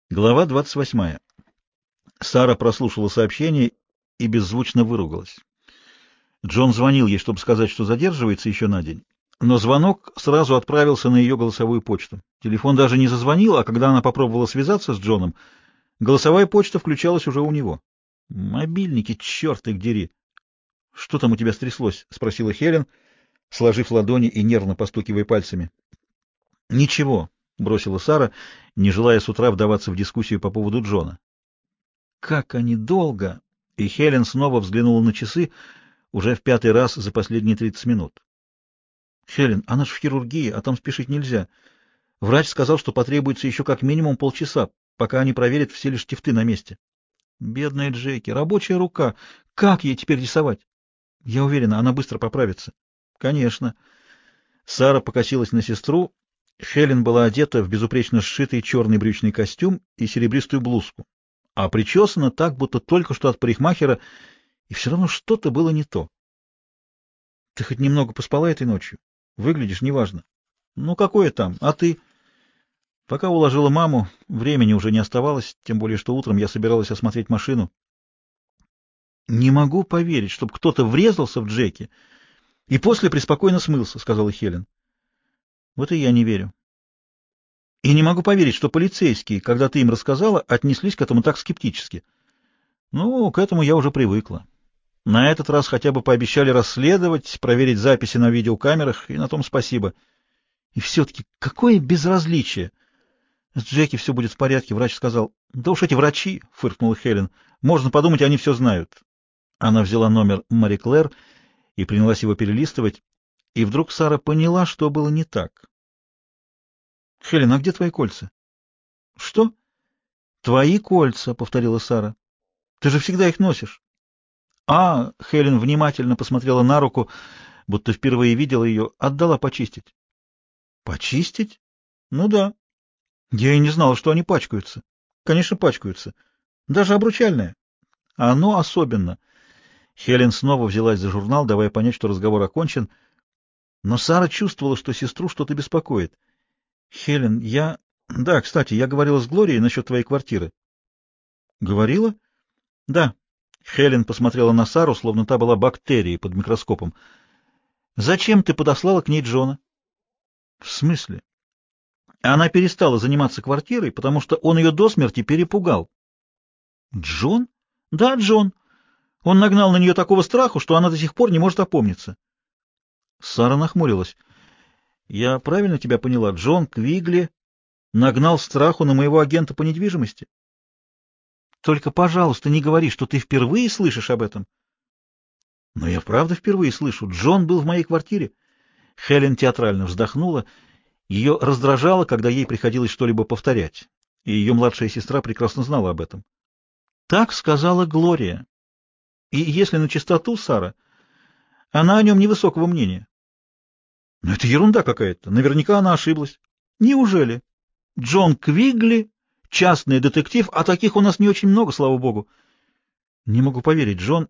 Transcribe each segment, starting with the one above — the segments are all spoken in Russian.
Глава 28. Сара прослушала сообщение и беззвучно выругалась. Джон звонил ей, чтобы сказать, что задерживается еще на день, но звонок сразу отправился на ее голосовую почту. Телефон даже не зазвонил, а когда она попробовала связаться с Джоном, голосовая почта включалась уже у него. «Мобильники, черт их дери!» «Что там у тебя стряслось?» — спросила Хелен, сложив ладони и нервно постукивая пальцами. «Ничего», — бросила Сара, не желая с утра вдаваться в дискуссию по поводу Джона. Как они долго! И Хелен снова взглянула на часы, уже в пятый раз за последние 30 минут. Хелен, она ж в хирургии, а там спешить нельзя. Врач сказал, что потребуется еще как минимум полчаса, пока они проверят все ли штифты на месте. Бедная Джеки, рабочая рука. Как ей теперь рисовать? Я уверена, она быстро поправится. Конечно. Сара покосилась на сестру. Хелен была одета в безупречно сшитый черный брючный костюм и серебристую блузку, а причесана так, будто только что от парикмахера, и все равно что-то было не то. — Ты хоть немного поспала этой ночью? Выглядишь неважно. — Ну, какое там? А ты? Пока уложила маму, времени уже не оставалось, тем более, что утром я собиралась осмотреть машину. — Не могу поверить, чтобы кто-то врезался в Джеки и после преспокойно смылся, — сказала Хелен. — Вот и я не верю. И не могу поверить, что полицейские, когда ты им рассказала, отнеслись к этому так скептически. Ну, к этому я уже привыкла. На этот раз хотя бы пообещали расследовать, проверить записи на видеокамерах, и на том спасибо. И все-таки какое безразличие! С Джеки все будет в порядке, врач сказал. Да уж эти врачи, — фыркнула Хелен. Можно подумать, они все знают. Она взяла номер Мари Клэр и принялась его перелистывать, и вдруг Сара поняла, что было не так. — Хелен, а где твои кольца? — Что? — Твои кольца, — повторила Сара. — Ты же всегда их носишь. А, Хелен внимательно посмотрела на руку, будто впервые видела ее, отдала почистить. Почистить? Ну да. Я и не знала, что они пачкаются. Конечно, пачкаются. Даже обручальное. А оно особенно. Хелен снова взялась за журнал, давая понять, что разговор окончен, но Сара чувствовала, что сестру что-то беспокоит. Хелен, я... Да, кстати, я говорила с Глорией насчет твоей квартиры. Говорила? Да. Хелен посмотрела на Сару, словно та была бактерией под микроскопом. Зачем ты подослала к ней Джона? В смысле? Она перестала заниматься квартирой, потому что он ее до смерти перепугал. Джон? Да, Джон. Он нагнал на нее такого страху, что она до сих пор не может опомниться. Сара нахмурилась. Я правильно тебя поняла? Джон Квигли нагнал страху на моего агента по недвижимости? Только, пожалуйста, не говори, что ты впервые слышишь об этом. Но я правда впервые слышу. Джон был в моей квартире. Хелен театрально вздохнула. Ее раздражало, когда ей приходилось что-либо повторять, и ее младшая сестра прекрасно знала об этом. Так сказала Глория. И если на чистоту, Сара, она о нем невысокого мнения. Но это ерунда какая-то. Наверняка она ошиблась. Неужели? Джон Квигли, частный детектив, а таких у нас не очень много, слава богу. Не могу поверить, Джон...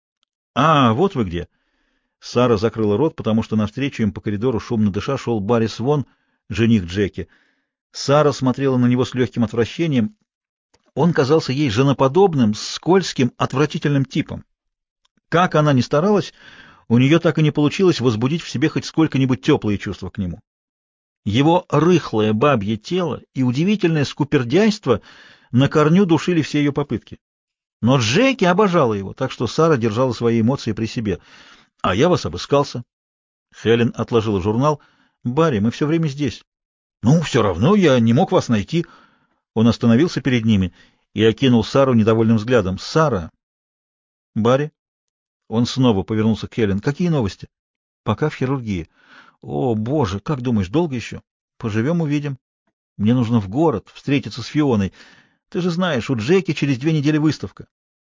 А, вот вы где. Сара закрыла рот, потому что навстречу им по коридору, шумно дыша, шел Барри Свон, жених Джеки. Сара смотрела на него с легким отвращением. Он казался ей женоподобным, скользким, отвратительным типом. Как она ни старалась, у нее так и не получилось возбудить в себе хоть сколько-нибудь теплые чувства к нему. Его рыхлое бабье тело и удивительное скупердяйство на корню душили все ее попытки. Но Джеки обожала его, так что Сара держала свои эмоции при себе. «А я вас обыскался». Хелен отложила журнал. «Барри, мы все время здесь». «Ну, все равно я не мог вас найти». Он остановился перед ними и окинул Сару недовольным взглядом. «Сара!» «Барри?» Он снова повернулся к Хелен. «Какие новости?» «Пока в хирургии». «О, боже, как думаешь, долго еще?» «Поживем, увидим. Мне нужно в город, встретиться с Фионой. Ты же знаешь, у Джеки через 2 недели выставка».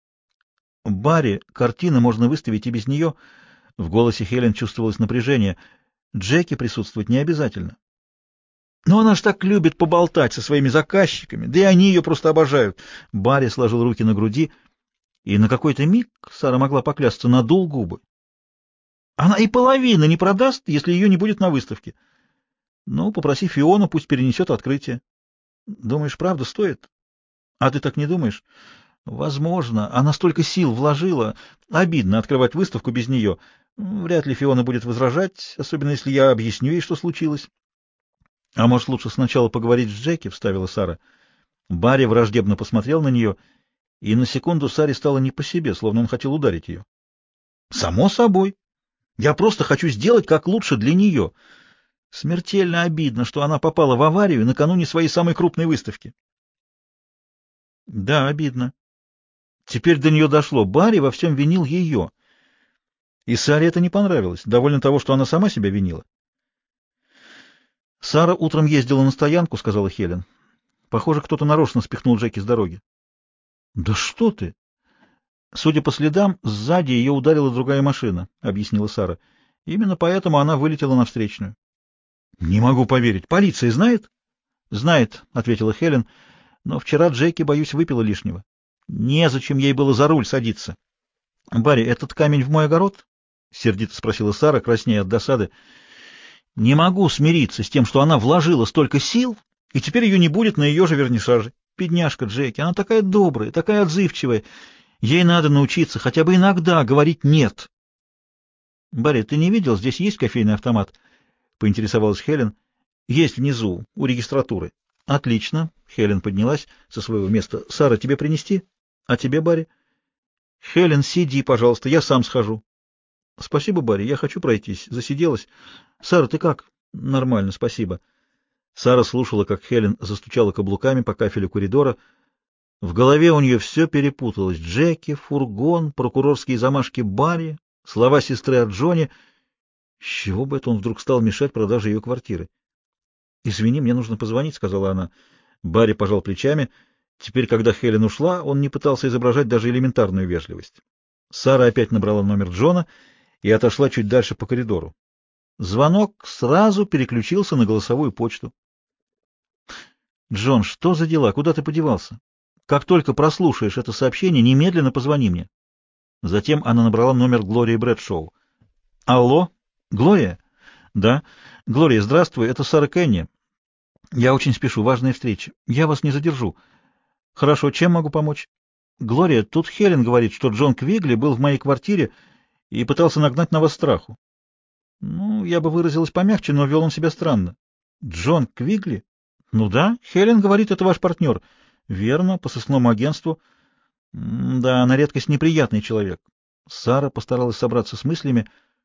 «Барри, картины можно выставить и без нее». В голосе Хелен чувствовалось напряжение. «Джеки присутствовать не обязательно». «Но она ж так любит поболтать со своими заказчиками, да и они ее просто обожают». Барри сложил руки на груди, и на какой-то миг, Сара могла поклясться, надул губы. Она и половины не продаст, если ее не будет на выставке. Ну, попроси Фиону, пусть перенесет открытие. Думаешь, правда стоит? А ты так не думаешь? Возможно. Она столько сил вложила. Обидно открывать выставку без нее. Вряд ли Фиона будет возражать, особенно если я объясню ей, что случилось. — А может, лучше сначала поговорить с Джеки? — вставила Сара. Барри враждебно посмотрел на нее, и на секунду Саре стало не по себе, словно он хотел ударить ее. — Само собой. Я просто хочу сделать как лучше для нее. Смертельно обидно, что она попала в аварию накануне своей самой крупной выставки. — Да, обидно. Теперь до нее дошло. Барри во всем винил ее. И Саре это не понравилось. Довольно того, что она сама себя винила. «Сара утром ездила на стоянку», — сказала Хелен. «Похоже, кто-то нарочно спихнул Джеки с дороги». «Да что ты!» «Судя по следам, сзади ее ударила другая машина», — объяснила Сара. «Именно поэтому она вылетела на встречную». «Не могу поверить. Полиция знает?» «Знает», — ответила Хелен. «Но вчера Джеки, боюсь, выпила лишнего. Незачем ей было за руль садиться». «Барри, этот камень в мой огород?» — сердито спросила Сара, краснея от досады. «Не могу смириться с тем, что она вложила столько сил, и теперь ее не будет на ее же вернисаже. Бедняжка Джеки, она такая добрая, такая отзывчивая. Ей надо научиться хотя бы иногда говорить «нет». «Барри, ты не видел, здесь есть кофейный автомат?» — поинтересовалась Хелен. «Есть внизу, у регистратуры». «Отлично». Хелен поднялась со своего места. «Сара, тебе принести? А тебе, Барри?» «Хелен, сиди, пожалуйста, я сам схожу». «Спасибо, Барри, я хочу пройтись. Засиделась. Сара, ты как?» «Нормально, спасибо». Сара слушала, как Хелен застучала каблуками по кафелю коридора. В голове у нее все перепуталось. Джеки, фургон, прокурорские замашки Барри, слова сестры о Джоне. С чего бы это он вдруг стал мешать продаже ее квартиры? «Извини, мне нужно позвонить», — сказала она. Барри пожал плечами. Теперь, когда Хелен ушла, он не пытался изображать даже элементарную вежливость. Сара опять набрала номер Джона и отошла чуть дальше по коридору. Звонок сразу переключился на голосовую почту. «Джон, что за дела? Куда ты подевался? Как только прослушаешь это сообщение, немедленно позвони мне». Затем она набрала номер Глории Брэдшоу. «Алло? Глория?» «Да. Глория, здравствуй, это Сара Кенни. Я очень спешу, важная встреча. Я вас не задержу. Хорошо, чем могу помочь?» «Глория, тут Хелен говорит, что Джон Квигли был в моей квартире и пытался нагнать на вас страху». «Ну, я бы выразилась помягче, но вел он себя странно». «Джон Квигли?» «Ну да, Хелен говорит, это ваш партнер». «Верно, по сыскному агентству». «Да, на редкость неприятный человек». Сара постаралась собраться с мыслями.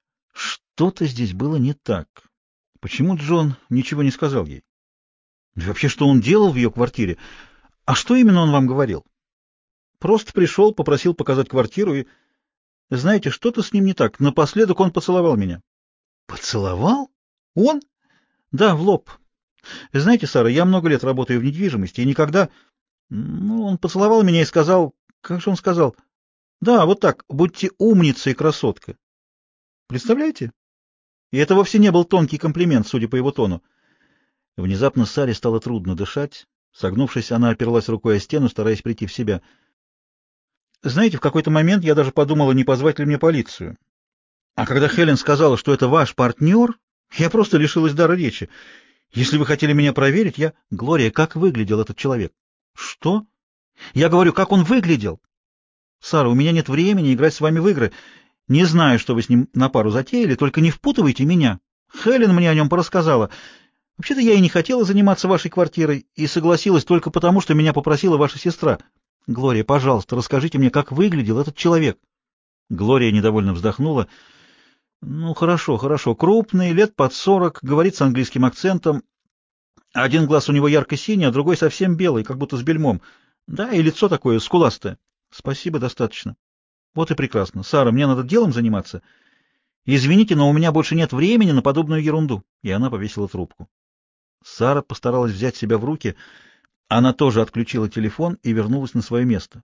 Что-то здесь было не так. Почему Джон ничего не сказал ей? И вообще, что он делал в ее квартире? А что именно он вам говорил? Просто пришел, попросил показать квартиру и... Знаете, что-то с ним не так. Напоследок он поцеловал меня. Поцеловал? Он? Да, в лоб. Знаете, Сара, я много лет работаю в недвижимости и никогда... Ну, он поцеловал меня и сказал... Как же он сказал? Да, вот так, будьте умница и красотка. Представляете? И это вовсе не был тонкий комплимент, судя по его тону. Внезапно Саре стало трудно дышать. Согнувшись, она оперлась рукой о стену, стараясь прийти в себя. Знаете, в какой-то момент я даже подумала, не позвать ли мне полицию. А когда Хелен сказала, что это ваш партнер, я просто лишилась дара речи. Если вы хотели меня проверить, я... Глория, как выглядел этот человек? Что? Я говорю, как он выглядел? Сара, у меня нет времени играть с вами в игры. Не знаю, что вы с ним на пару затеяли, только не впутывайте меня. Хелен мне о нем порассказала. Вообще-то я и не хотела заниматься вашей квартирой, и согласилась только потому, что меня попросила ваша сестра. Глория, пожалуйста, расскажите мне, как выглядел этот человек. Глория недовольно вздохнула. Ну, хорошо, хорошо. Крупный, лет под 40, говорит с английским акцентом. Один глаз у него ярко-синий, а другой совсем белый, как будто с бельмом. Да, и лицо такое скуластое. Спасибо, достаточно. Вот и прекрасно. Сара, мне надо делом заниматься. Извините, но у меня больше нет времени на подобную ерунду. И она повесила трубку. Сара постаралась взять себя в руки. Она тоже отключила телефон и вернулась на свое место.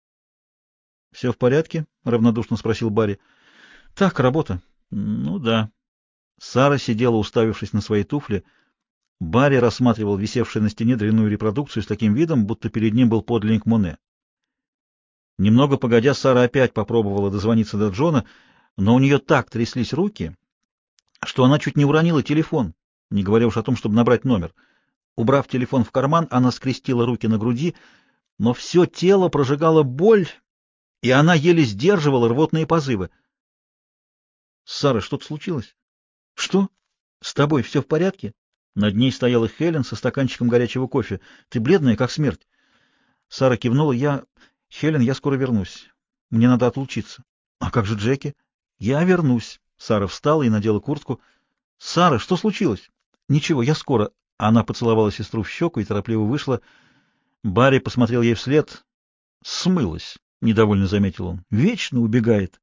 — Все в порядке? — равнодушно спросил Барри. — Так, работа. — Ну да. Сара сидела, уставившись на свои туфли. Барри рассматривал висевшую на стене дрянную репродукцию с таким видом, будто перед ним был подлинник Моне. Немного погодя, Сара опять попробовала дозвониться до Джона, но у нее так тряслись руки, что она чуть не уронила телефон, не говоря уж о том, чтобы набрать номер. Убрав телефон в карман, она скрестила руки на груди. но все тело прожигало боль, и она еле сдерживала рвотные позывы. — Сара, что-то случилось? — Что? С тобой все в порядке? Над ней стояла Хелен со стаканчиком горячего кофе. — Ты бледная, как смерть. Сара кивнула. — Хелен, я скоро вернусь. Мне надо отлучиться. — А как же Джеки? — Я вернусь. Сара встала и надела куртку. — Сара, что случилось? — Ничего, я скоро. Она поцеловала сестру в щеку и торопливо вышла. Барри посмотрел ей вслед. — Смылась, — недовольно заметил он. — Вечно убегает.